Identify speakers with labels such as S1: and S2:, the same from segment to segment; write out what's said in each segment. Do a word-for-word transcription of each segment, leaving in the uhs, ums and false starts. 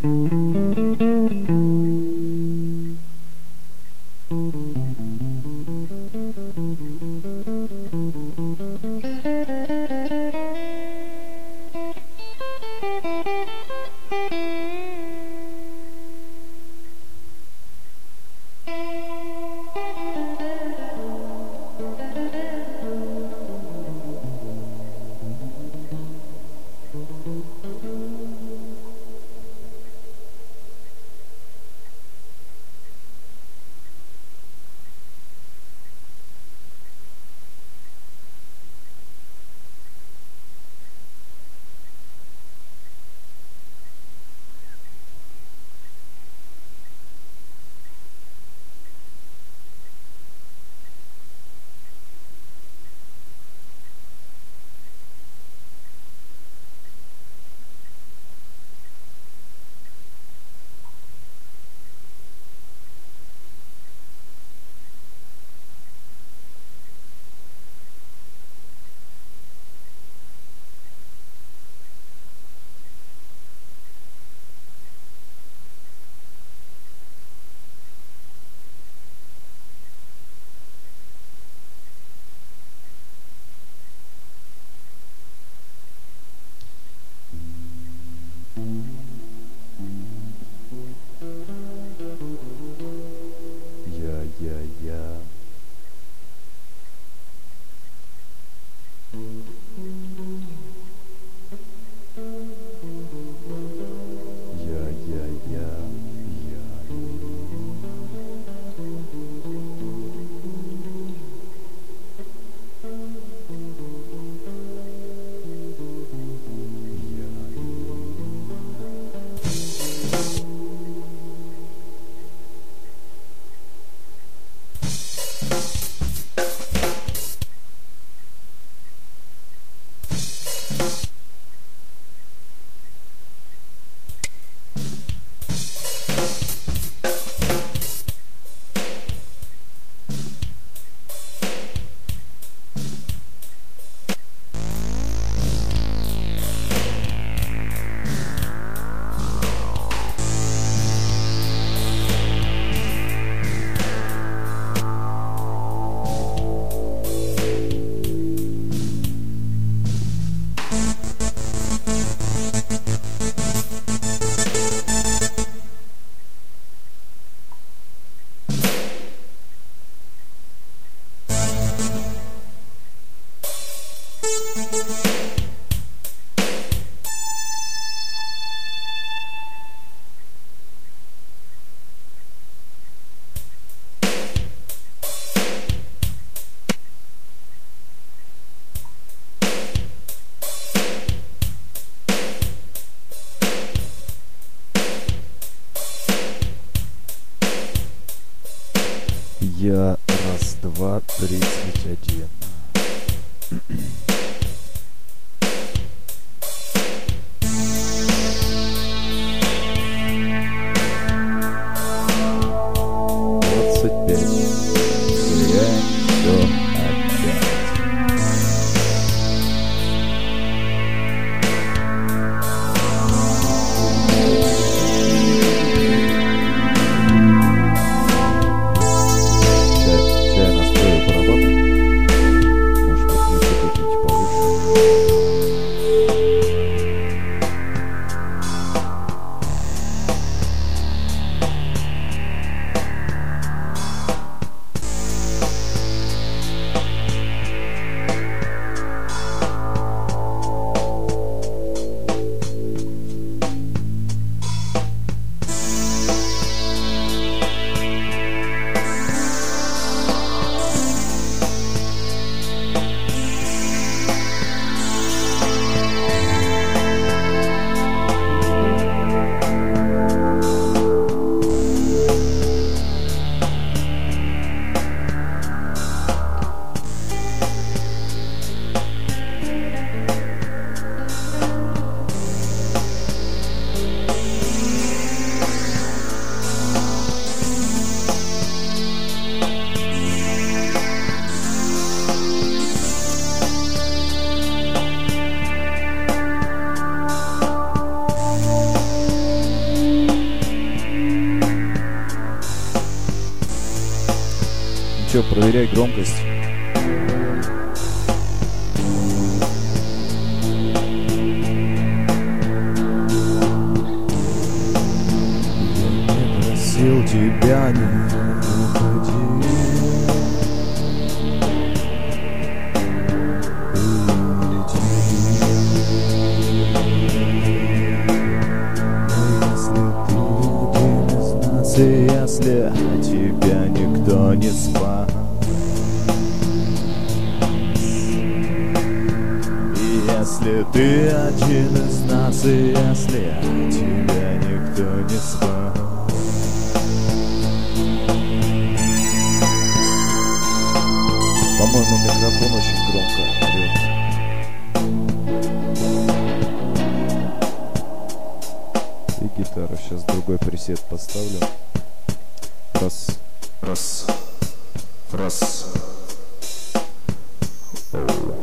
S1: Я раз, два, тридцать один. Двадцать пять. Теряем все опять. Чай настроил барабаны. Можешь подключить какие-нибудь Проверяй громкость. Я не просил тебя, не уходи. И если тебя никто не спас, и если ты один из нас, и если тебя никто не спас, по-моему, микрофон очень громко орёт. И гитару сейчас другой пресет поставлю. Раз, раз, раз. Оу,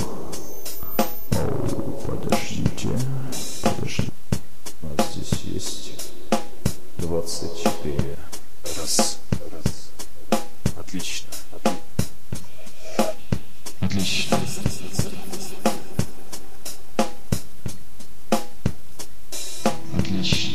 S1: оу, подождите, подождите. У нас здесь есть двадцать четыре. Раз, раз. Отлично, отлично. Отлично.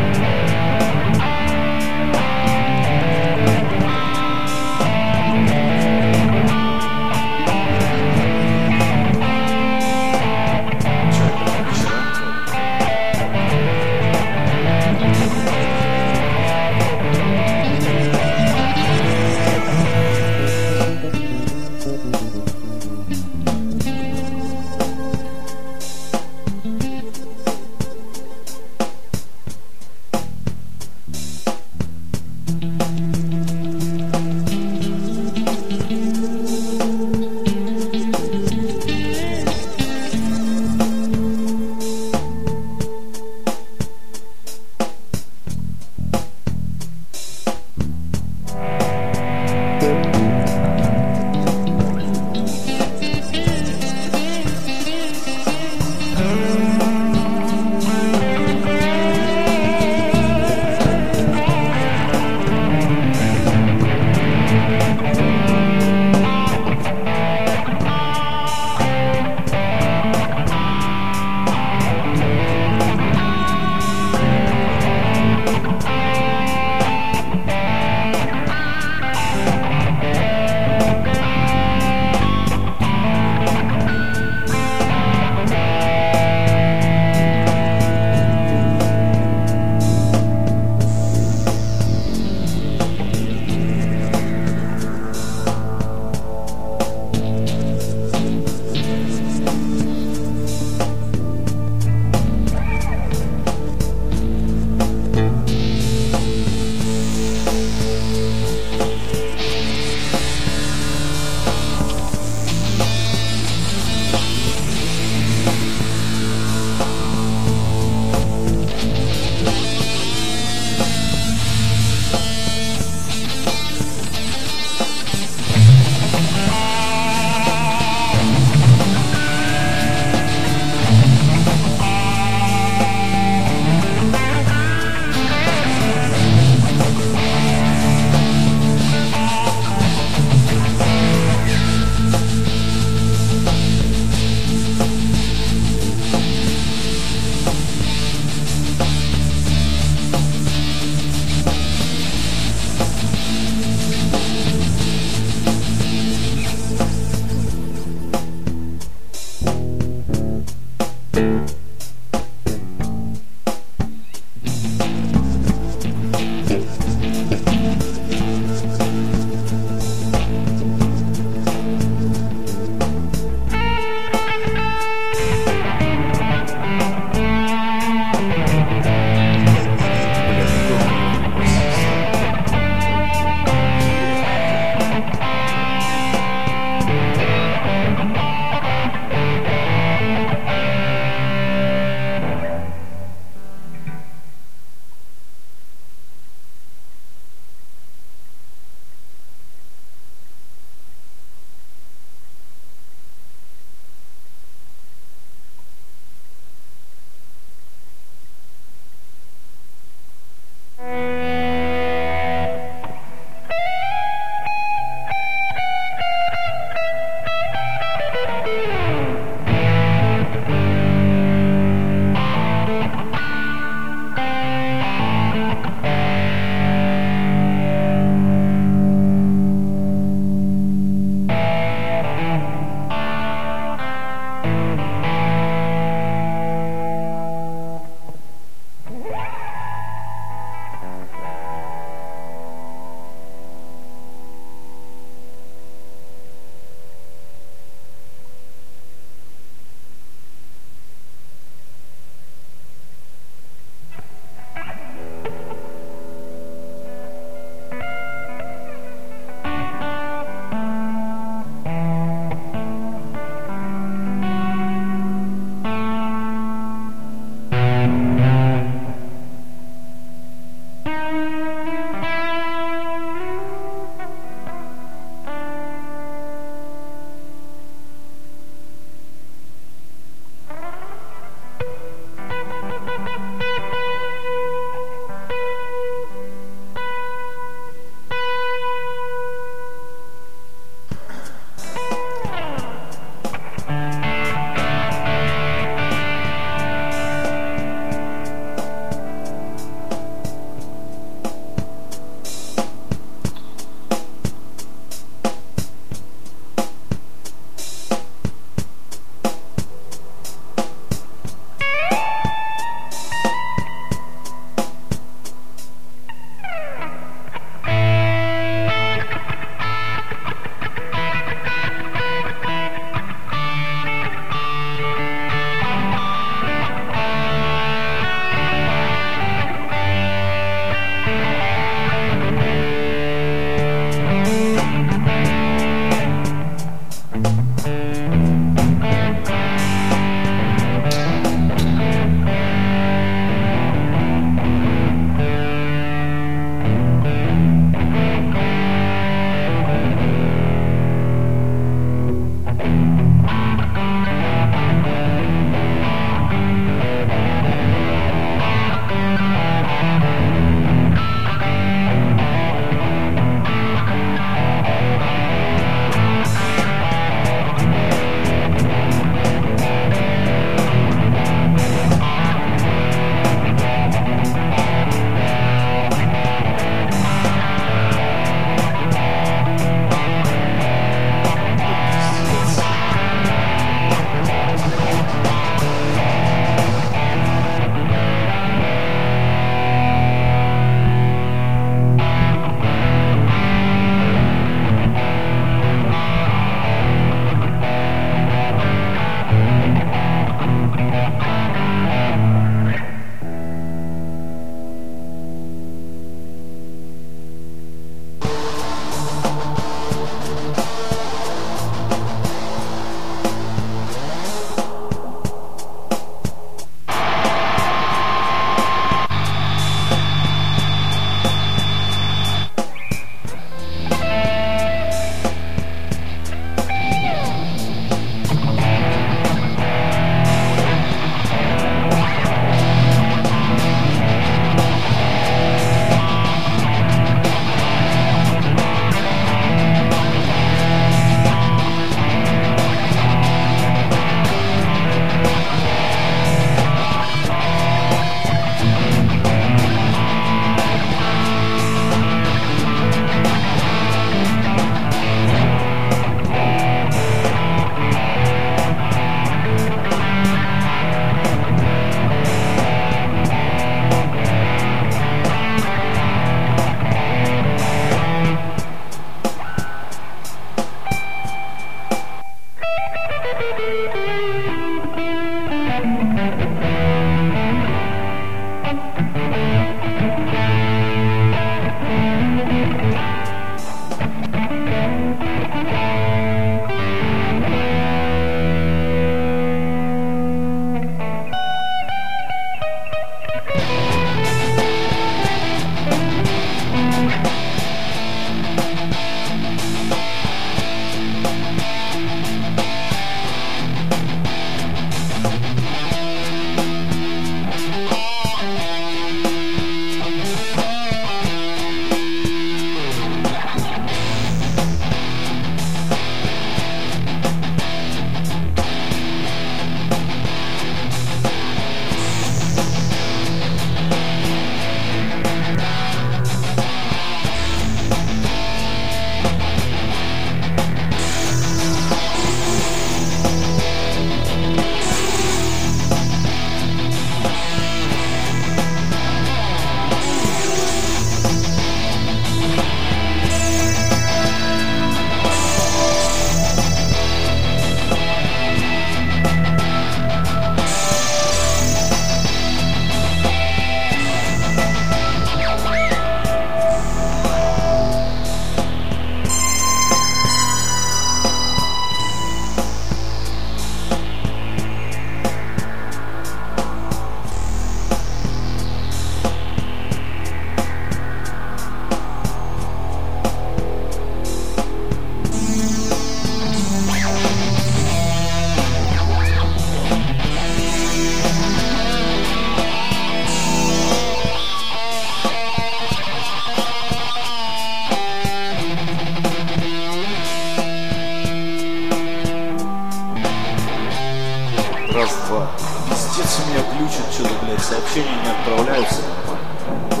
S1: что-то, блядь, сообщения не отправляются нормально.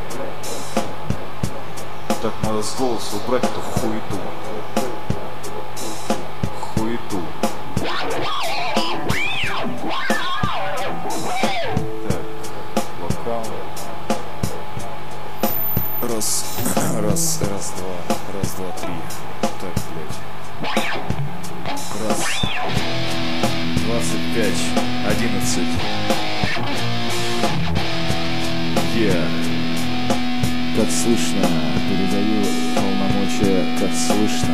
S1: Так, надо с голоса убрать эту хуету. Хуету. Так, вокал. Раз, раз, раз, два, раз, два, три. Так, блядь. Раз. Двадцать пять, одиннадцать. Yeah. Как слышно, передаю полномочия, как слышно.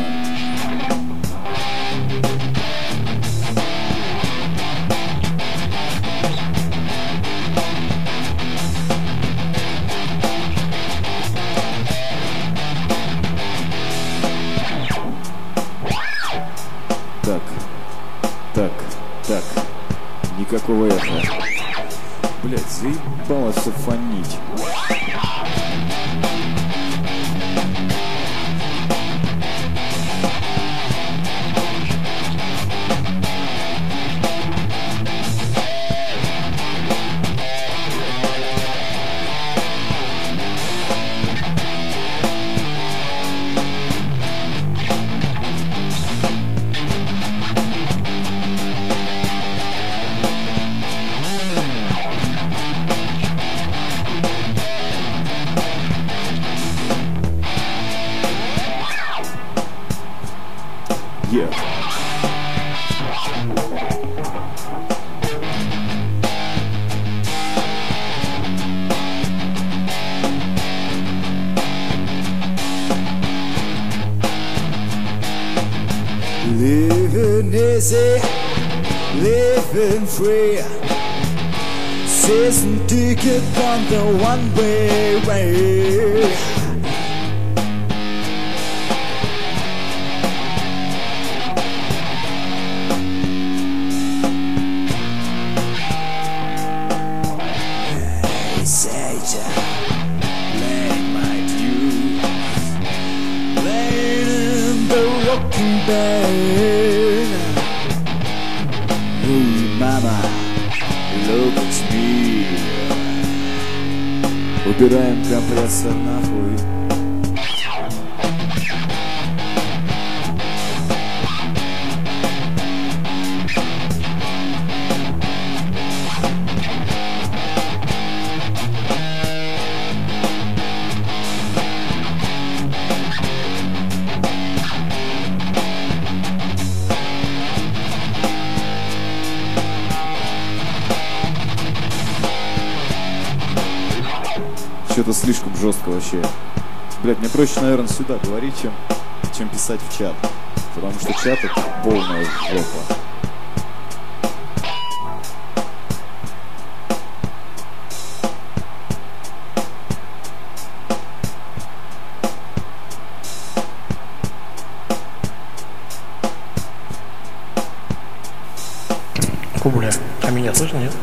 S1: Так, так, так, никакого эха. Блять, заебало все фонить. Yeah. Living easy, living free. Season ticket on the one-way way. Playing my tune, playing in the rocking band. Hey mama, look at me. Убираем компрессор нахуй. Что-то слишком жестко вообще. Блять, мне проще, наверное, сюда говорить, чем, чем писать в чат. Потому что чат — это полная жопа.
S2: Кубуля, а меня слышно, нет?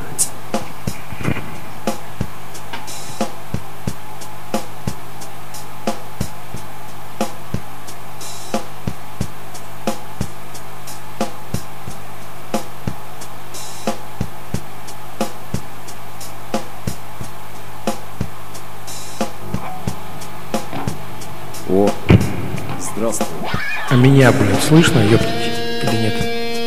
S1: О, здравствуй.
S2: А меня, блин, слышно, ёптать, или нет?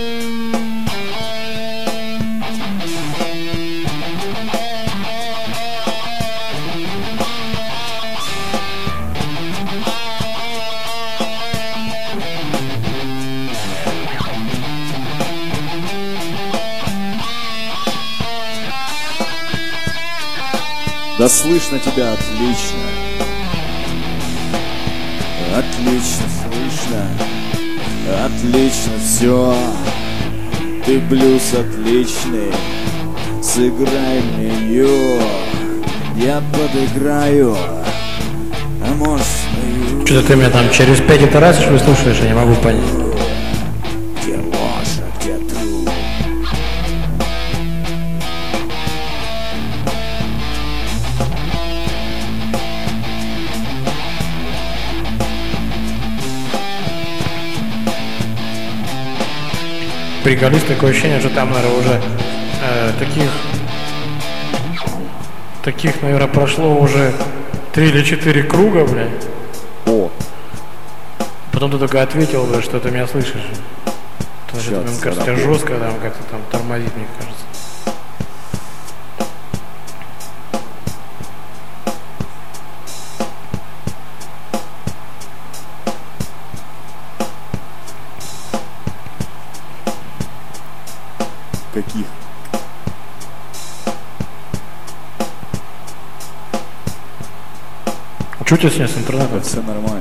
S1: Да слышно тебя отлично. Отлично слышно. Отлично все. Ты блюз отличный. Сыграй мне ее. Я подыграю. А может свою.
S2: Что-то ты меня там через пять итераций что ли слушаешь, я не могу понять.
S1: Где ложь, а где труд?
S2: Приколист, такое ощущение, что там, наверное, уже э, таких таких, наверное, прошло уже три или четыре круга, блядь.
S1: О,
S2: Потом ты только ответил, блядь, что ты меня слышишь. Потому что,
S1: Щас,
S2: мне кажется, тебя
S1: заработал.
S2: жестко там как-то там тормозит, мне кажется.
S1: каких?
S2: Что у тебя сегодня с интернетом?
S1: Все нормально.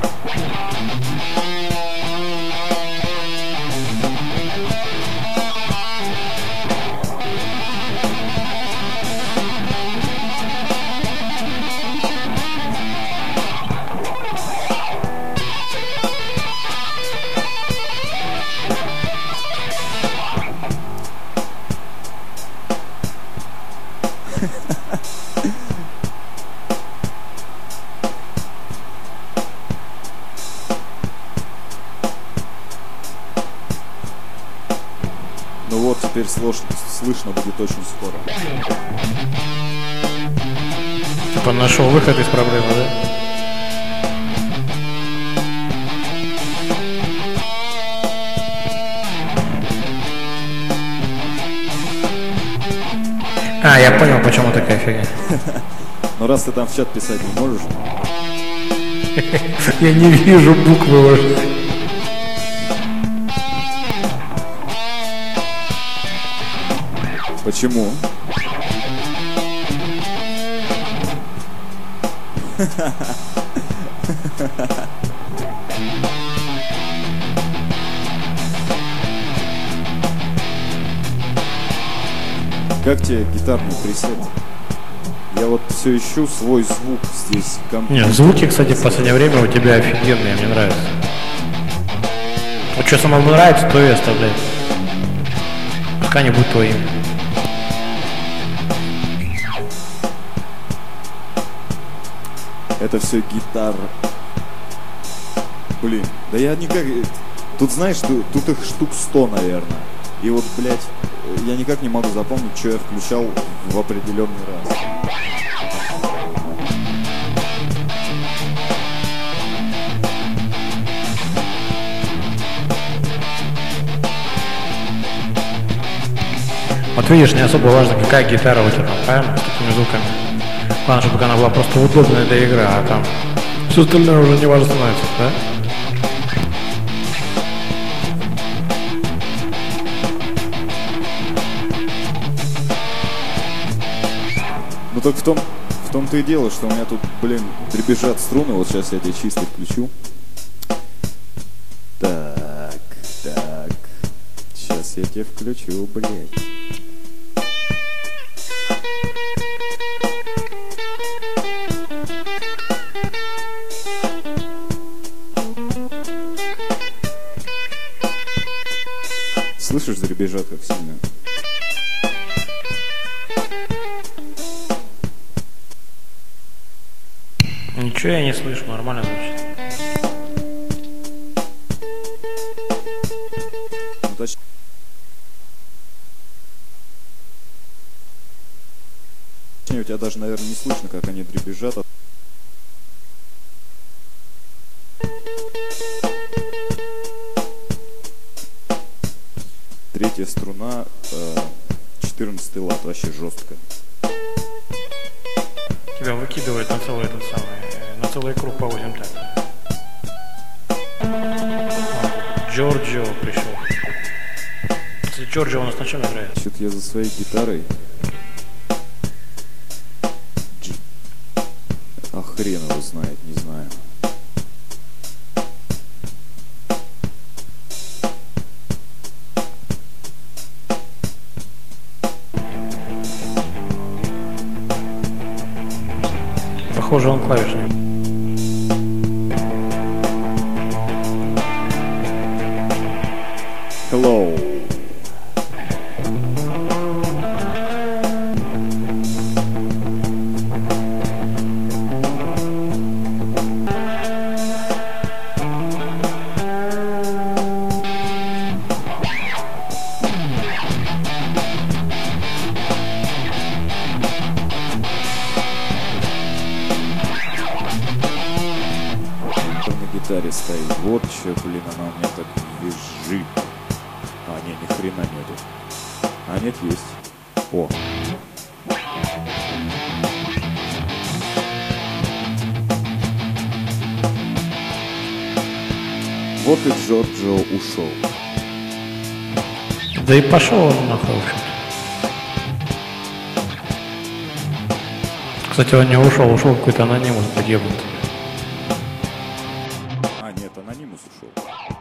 S1: Ну вот, теперь слышно, слышно будет очень скоро.
S2: Типа нашел выход из проблемы, да? А, я понял, почему такая фигня.
S1: Но раз ты там в чат писать не можешь,
S2: Я не вижу буквы уже.
S1: почему? Как тебе гитарный пресет? Я вот все ищу свой звук здесь.
S2: Нет, звуки, кстати, в последнее время у тебя офигенные, мне нравятся. Вот что самому нравится, то и оставляй. Пускай не будет твоим.
S1: Это все гитар. Блин, да я никак... Тут, знаешь, тут, тут их штук сто, наверное. И вот, блядь, я никак не могу запомнить, что я включал в определенный раз.
S2: Вот видишь, не особо важно, какая гитара у тебя там, правильно? С такими звуками. Главное, чтобы она была просто удобная для игры, а там все остальное уже не важно становится, да?
S1: Ну так в том, в том-то и дело, что у меня тут, блин, дребезжат струны. Вот сейчас я тебе чисто включу. Так, так. Сейчас я тебе включу, блядь. Слышишь, дребезжат как сильно?
S2: Ничего я не слышу, нормально звучит.
S1: Ну, точнее, у тебя даже, наверное, не слышно, как они дребезжат. Третья струна, четырнадцатый лад, вообще жестко.
S2: Тебя выкидывает на целый этот самый, э, на целый круг по восемь так. Джорджио пришел. Кстати, Джорджио у нас на чем играет?
S1: Что-то я за своей гитарой. Дж... А хрен его знает, не знаю.
S2: Похоже, он клавишник.
S1: Hello. гитаре стоит. Вот че, блин, она у меня так визжит. А, не, ни хрена нету. А, нет, есть. О. Вот и Джорджио ушел.
S2: Да и пошел он нахуй, в общем-то. Кстати, он не ушел, ушел какой-то анонимус подъебнутый.
S1: А, нет, анонимус ушел.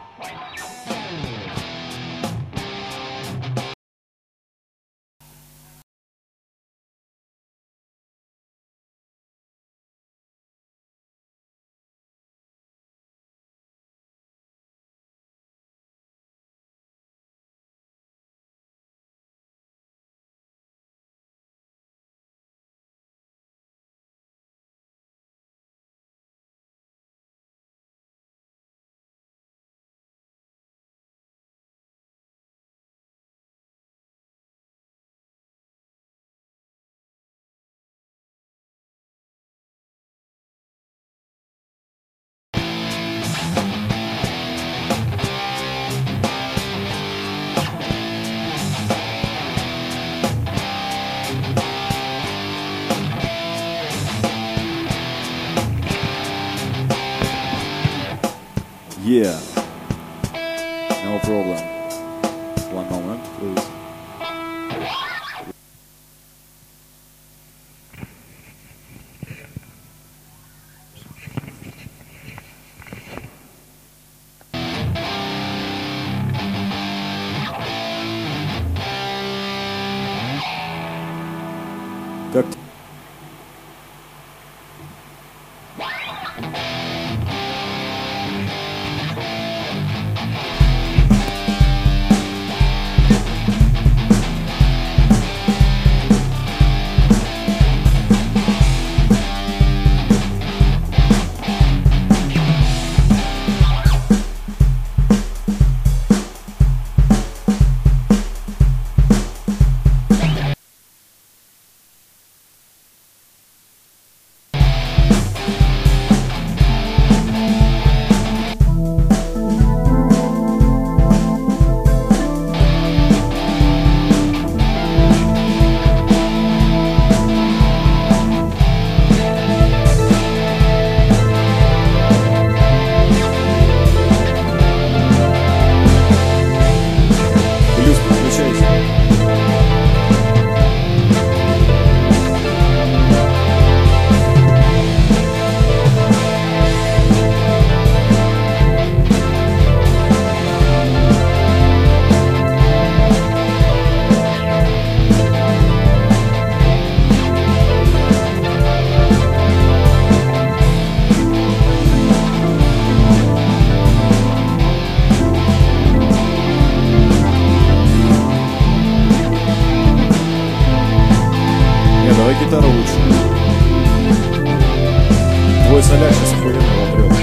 S1: Yeah, no problem. One moment, please. Как плюс подключайся. Не, давай гитару лучше. Твой соляк сейчас охуенно вопрет.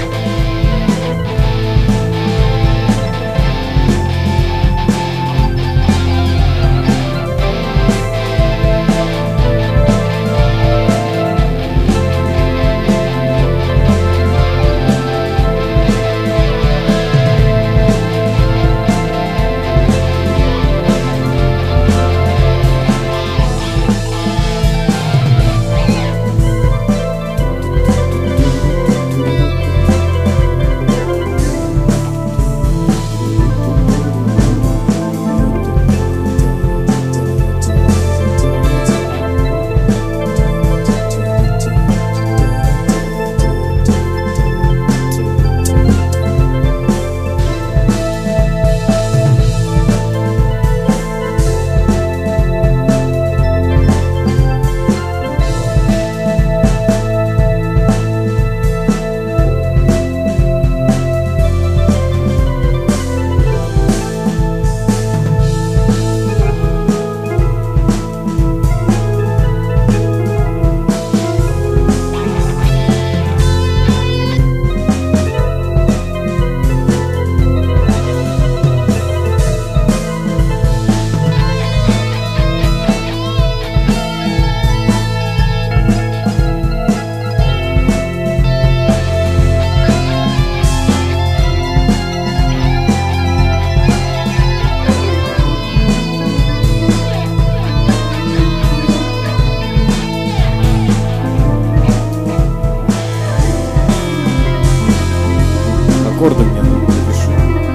S1: аккорды мне напиши.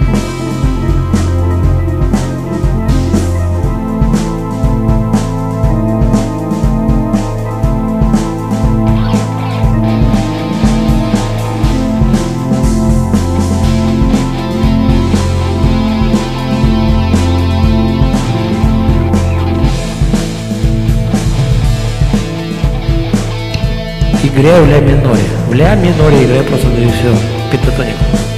S2: Играю в ля миноре. В ля миноре играю просто да и все. Пентатоник.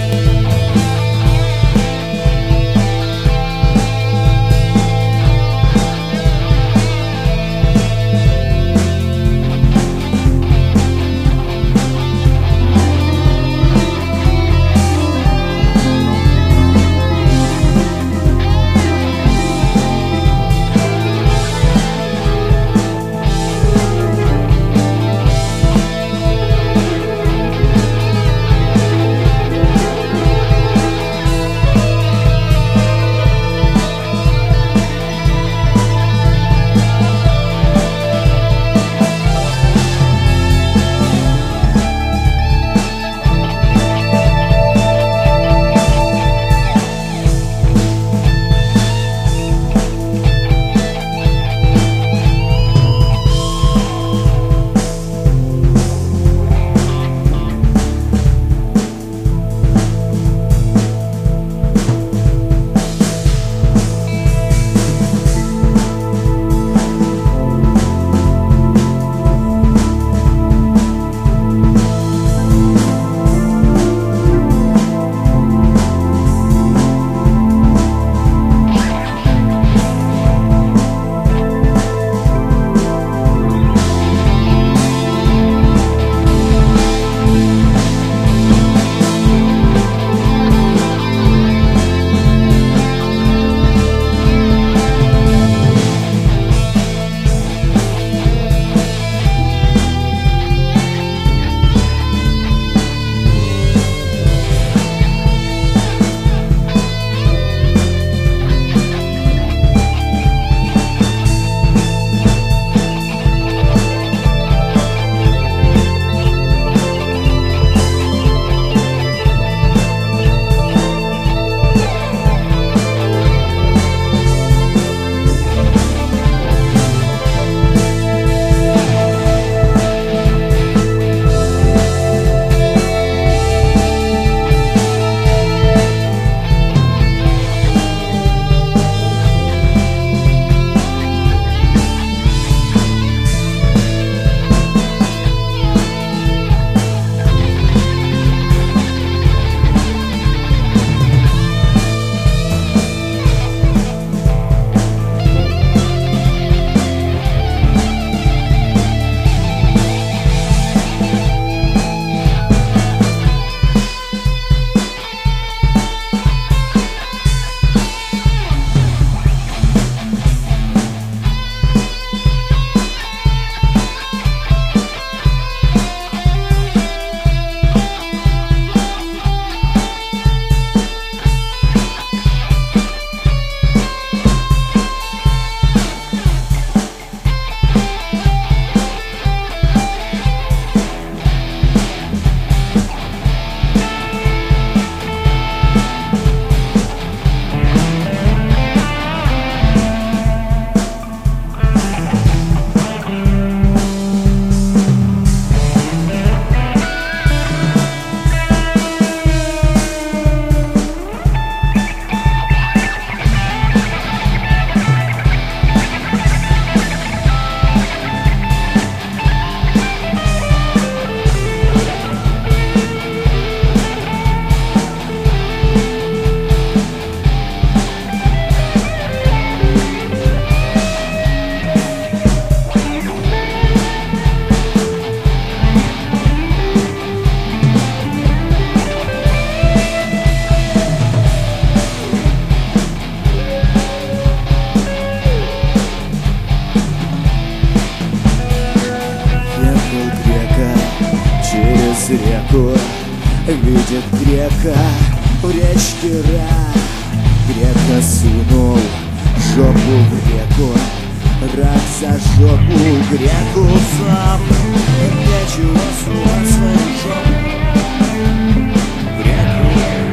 S1: реку, видит грека в речке рак. Грека сунул жопу в реку, рак за жопу греку сам. Нечего сунуть свою жопу в реку.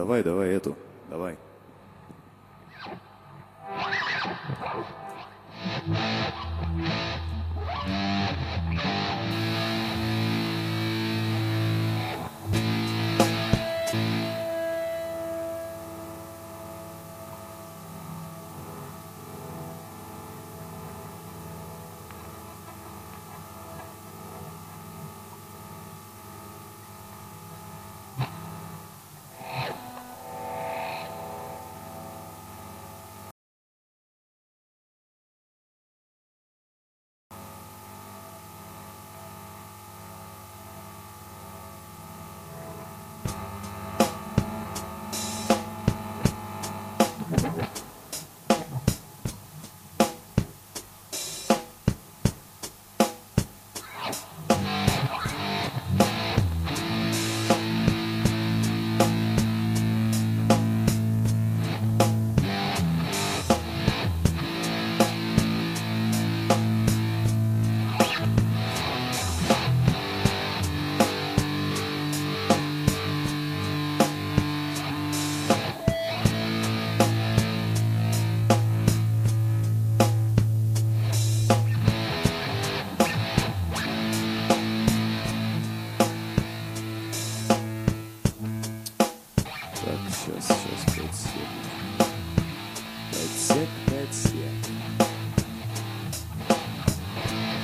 S1: Давай, давай эту, давай. Так, сейчас, сейчас, пять секунд.